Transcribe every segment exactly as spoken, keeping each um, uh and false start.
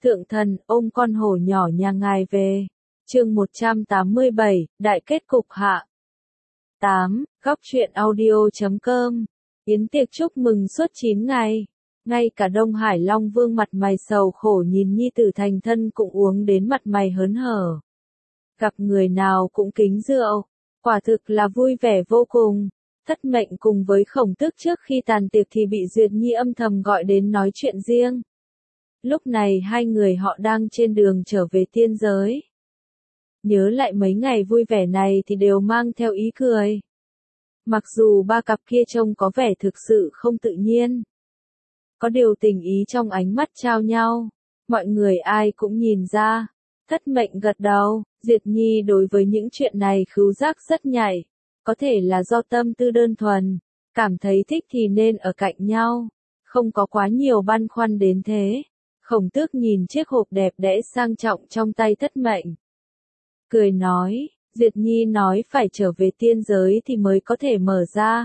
Thượng thần, ôm con hổ nhỏ nhà ngài về. Chương một trăm tám mươi bảy, Đại kết cục hạ. tám. Góc truyện audio chấm com. Yến tiệc chúc mừng suốt chín ngày. Ngay cả Đông Hải Long Vương mặt mày sầu khổ nhìn nhi tử thành thân cũng uống đến mặt mày hớn hở. Gặp người nào cũng kính rượu. Quả thực là vui vẻ vô cùng. Thất Mệnh cùng với Khổng Tước trước khi tàn tiệc thì bị Duyệt Nhi âm thầm gọi đến nói chuyện riêng. Lúc này hai người họ đang trên đường trở về tiên giới. Nhớ lại mấy ngày vui vẻ này thì đều mang theo ý cười. Mặc dù ba cặp kia trông có vẻ thực sự không tự nhiên. Có điều tình ý trong ánh mắt trao nhau. Mọi người ai cũng nhìn ra. Thất Mệnh gật đầu, Diệt Nhi đối với những chuyện này khứu giác rất nhạy. Có thể là do tâm tư đơn thuần. Cảm thấy thích thì nên ở cạnh nhau. Không có quá nhiều băn khoăn đến thế. Khổng Tước nhìn chiếc hộp đẹp đẽ sang trọng trong tay Thất Mệnh. Cười nói, Diệt Nhi nói phải trở về tiên giới thì mới có thể mở ra.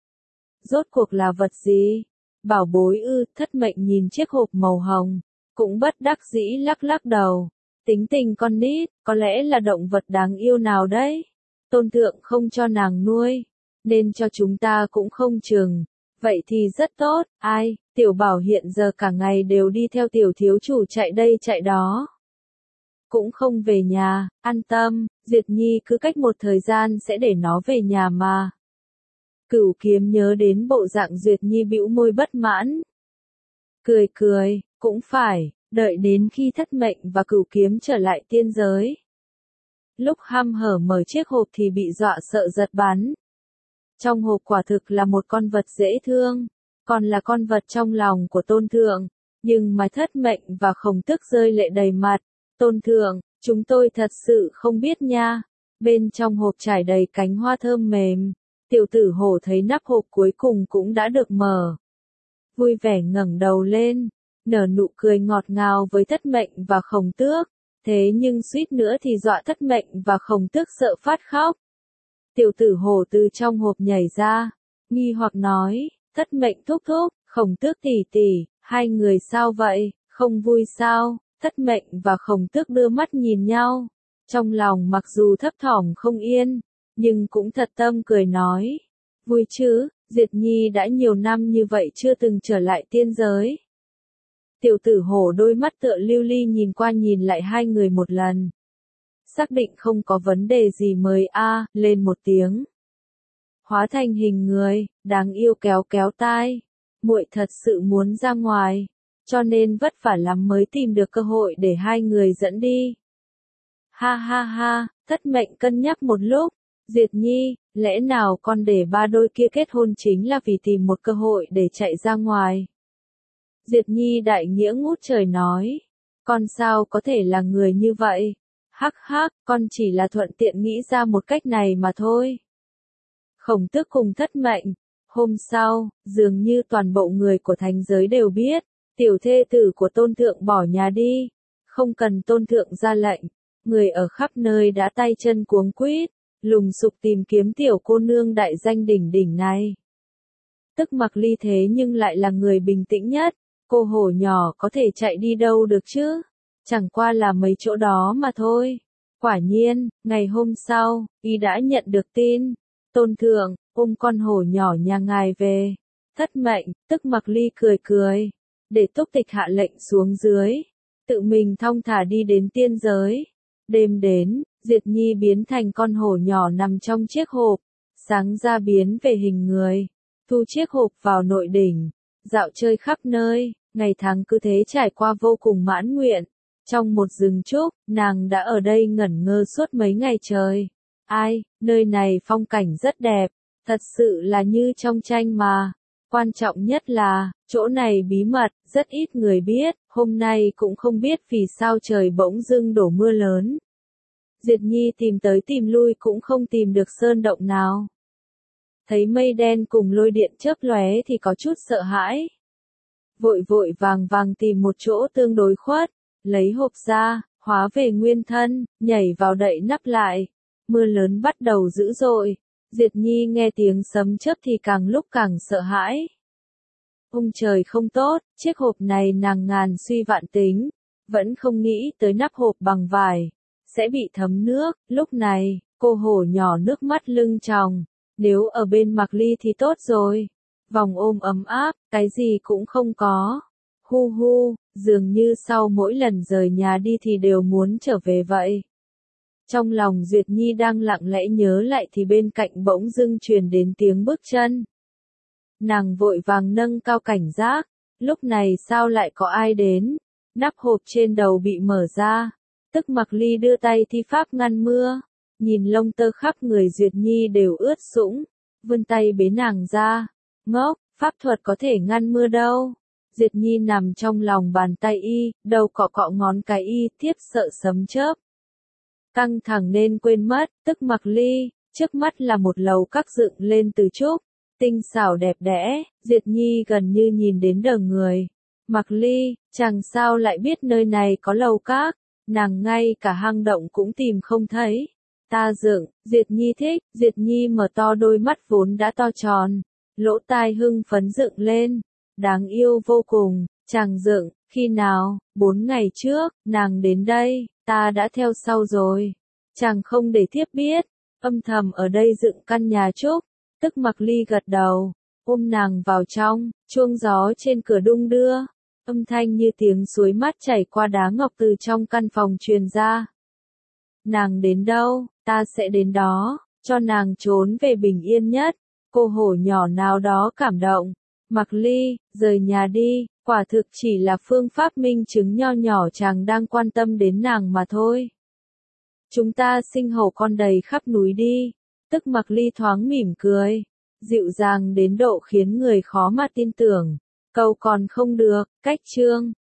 Rốt cuộc là vật gì? Bảo bối ư? Thất Mệnh nhìn chiếc hộp màu hồng, cũng bất đắc dĩ lắc lắc đầu. Tính tình con nít, có lẽ là động vật đáng yêu nào đấy. Tôn thượng không cho nàng nuôi, nên cho chúng ta cũng không chừng. Vậy thì rất tốt, ai, tiểu bảo hiện giờ cả ngày đều đi theo tiểu thiếu chủ chạy đây chạy đó. Cũng không về nhà, an tâm, Diệt Nhi cứ cách một thời gian sẽ để nó về nhà mà. Cửu Kiếm nhớ đến bộ dạng Duyệt Nhi bĩu môi bất mãn. Cười cười, cũng phải, đợi đến khi Thất Mệnh và Cửu Kiếm trở lại tiên giới. Lúc hăm hở mở chiếc hộp thì bị dọa sợ giật bắn. Trong hộp quả thực là một con vật dễ thương, còn là con vật trong lòng của Tôn Thượng, nhưng mà Thất Mệnh và Khổng Tước rơi lệ đầy mặt. Tôn Thượng, chúng tôi thật sự không biết nha. Bên trong hộp trải đầy cánh hoa thơm mềm. Tiểu tử hổ thấy nắp hộp cuối cùng cũng đã được mở. Vui vẻ ngẩng đầu lên, nở nụ cười ngọt ngào với Thất Mệnh và Khổng Tước. Thế nhưng suýt nữa thì dọa Thất Mệnh và Khổng Tước sợ phát khóc. Tiểu tử hổ từ trong hộp nhảy ra, nghi hoặc nói, Thất Mệnh thúc thúc, Khổng Tước tỷ tỷ, hai người sao vậy, không vui sao? Thất Mệnh và Khổng Tước đưa mắt nhìn nhau, trong lòng mặc dù thấp thỏm không yên, nhưng cũng thật tâm cười nói, vui chứ, Diệt Nhi đã nhiều năm như vậy chưa từng trở lại tiên giới. Tiểu tử hổ đôi mắt tựa lưu ly nhìn qua nhìn lại hai người một lần. Xác định không có vấn đề gì mới a, à, lên một tiếng. Hóa thành hình người, đáng yêu kéo kéo tai. Muội thật sự muốn ra ngoài, cho nên vất vả lắm mới tìm được cơ hội để hai người dẫn đi. Ha ha ha, Thất Mệnh cân nhắc một lúc. Diệt Nhi, lẽ nào con để ba đôi kia kết hôn chính là vì tìm một cơ hội để chạy ra ngoài? Diệt Nhi đại nghĩa ngút trời nói. Con sao có thể là người như vậy? Hắc hắc, con chỉ là thuận tiện nghĩ ra một cách này mà thôi. Khổng Tước cùng Thất Mệnh. Hôm sau, dường như toàn bộ người của thành giới đều biết, tiểu thê tử của Tôn Thượng bỏ nhà đi. Không cần Tôn Thượng ra lệnh, người ở khắp nơi đã tay chân cuống quýt, lùng sục tìm kiếm tiểu cô nương đại danh đỉnh đỉnh này. Tức Mặc Ly thế nhưng lại là người bình tĩnh nhất, cô hổ nhỏ có thể chạy đi đâu được chứ? Chẳng qua là mấy chỗ đó mà thôi. Quả nhiên, ngày hôm sau, y đã nhận được tin. Tôn Thượng, ôm con hổ nhỏ nhà ngài về. Thất Mệnh, Tức Mặc Ly cười cười. Để Túc Tịch hạ lệnh xuống dưới. Tự mình thong thả đi đến tiên giới. Đêm đến, Diệt Nhi biến thành con hổ nhỏ nằm trong chiếc hộp. Sáng ra biến về hình người. Thu chiếc hộp vào nội đỉnh. Dạo chơi khắp nơi, ngày tháng cứ thế trải qua vô cùng mãn nguyện. Trong một rừng trúc, nàng đã ở đây ngẩn ngơ suốt mấy ngày trời. Ai, nơi này phong cảnh rất đẹp, thật sự là như trong tranh mà. Quan trọng nhất là, chỗ này bí mật, rất ít người biết, hôm nay cũng không biết vì sao trời bỗng dưng đổ mưa lớn. Diệt Nhi tìm tới tìm lui cũng không tìm được sơn động nào. Thấy mây đen cùng lôi điện chớp lóe thì có chút sợ hãi. Vội vội vàng vàng tìm một chỗ tương đối khuất, lấy hộp ra, hóa về nguyên thân, nhảy vào đậy nắp lại. Mưa lớn bắt đầu dữ dội. Diệt Nhi nghe tiếng sấm chớp thì càng lúc càng sợ hãi. Ông trời không tốt, chiếc hộp này nàng ngàn suy vạn tính. vẫn không nghĩ tới nắp hộp bằng vải sẽ bị thấm nước. Lúc này, cô hổ nhỏ nước mắt lưng tròng, nếu ở bên Mạc Ly thì tốt rồi. Vòng ôm ấm áp, cái gì cũng không có. Hu hu, dường như sau mỗi lần rời nhà đi thì đều muốn trở về vậy. Trong lòng Duyệt Nhi đang lặng lẽ nhớ lại thì bên cạnh bỗng dưng truyền đến tiếng bước chân. Nàng vội vàng nâng cao cảnh giác, lúc này sao lại có ai đến? Nắp hộp trên đầu bị mở ra, tức Mạc Ly đưa tay thi pháp ngăn mưa, nhìn lông tơ khắp người Duyệt Nhi đều ướt sũng, vươn tay bế nàng ra, ngốc, pháp thuật có thể ngăn mưa đâu. Duyệt Nhi nằm trong lòng bàn tay y, đầu cọ cọ ngón cái y, tiếp sợ sấm chớp. Căng thẳng nên quên mất, tức Mạc Ly, trước mắt là một lầu các dựng lên từ trúc, tinh xảo đẹp đẽ, Duyệt Nhi gần như nhìn đến đờ người. Mạc Ly, chàng sao lại biết nơi này có lầu các, nàng ngay cả hang động cũng tìm không thấy. Ta dựng, Duyệt Nhi thích, Duyệt Nhi mở to đôi mắt vốn đã to tròn, lỗ tai hưng phấn dựng lên, đáng yêu vô cùng, chàng dựng, khi nào, bốn ngày trước, nàng đến đây, ta đã theo sau rồi. Chàng không để thiếp biết, âm thầm ở đây dựng căn nhà trúc, tức Mạc Ly gật đầu, ôm nàng vào trong, chuông gió trên cửa đung đưa, âm thanh như tiếng suối mát chảy qua đá ngọc từ trong căn phòng truyền ra. Nàng đến đâu, ta sẽ đến đó, cho nàng trốn về bình yên nhất. Cô hổ nhỏ nào đó cảm động. Mạc Ly, rời nhà đi, quả thực chỉ là phương pháp minh chứng nho nhỏ chàng đang quan tâm đến nàng mà thôi. Chúng ta sinh hổ con đầy khắp núi đi. Tức Mạc Ly thoáng mỉm cười, dịu dàng đến độ khiến người khó mà tin tưởng. Cầu còn không được, cách chương.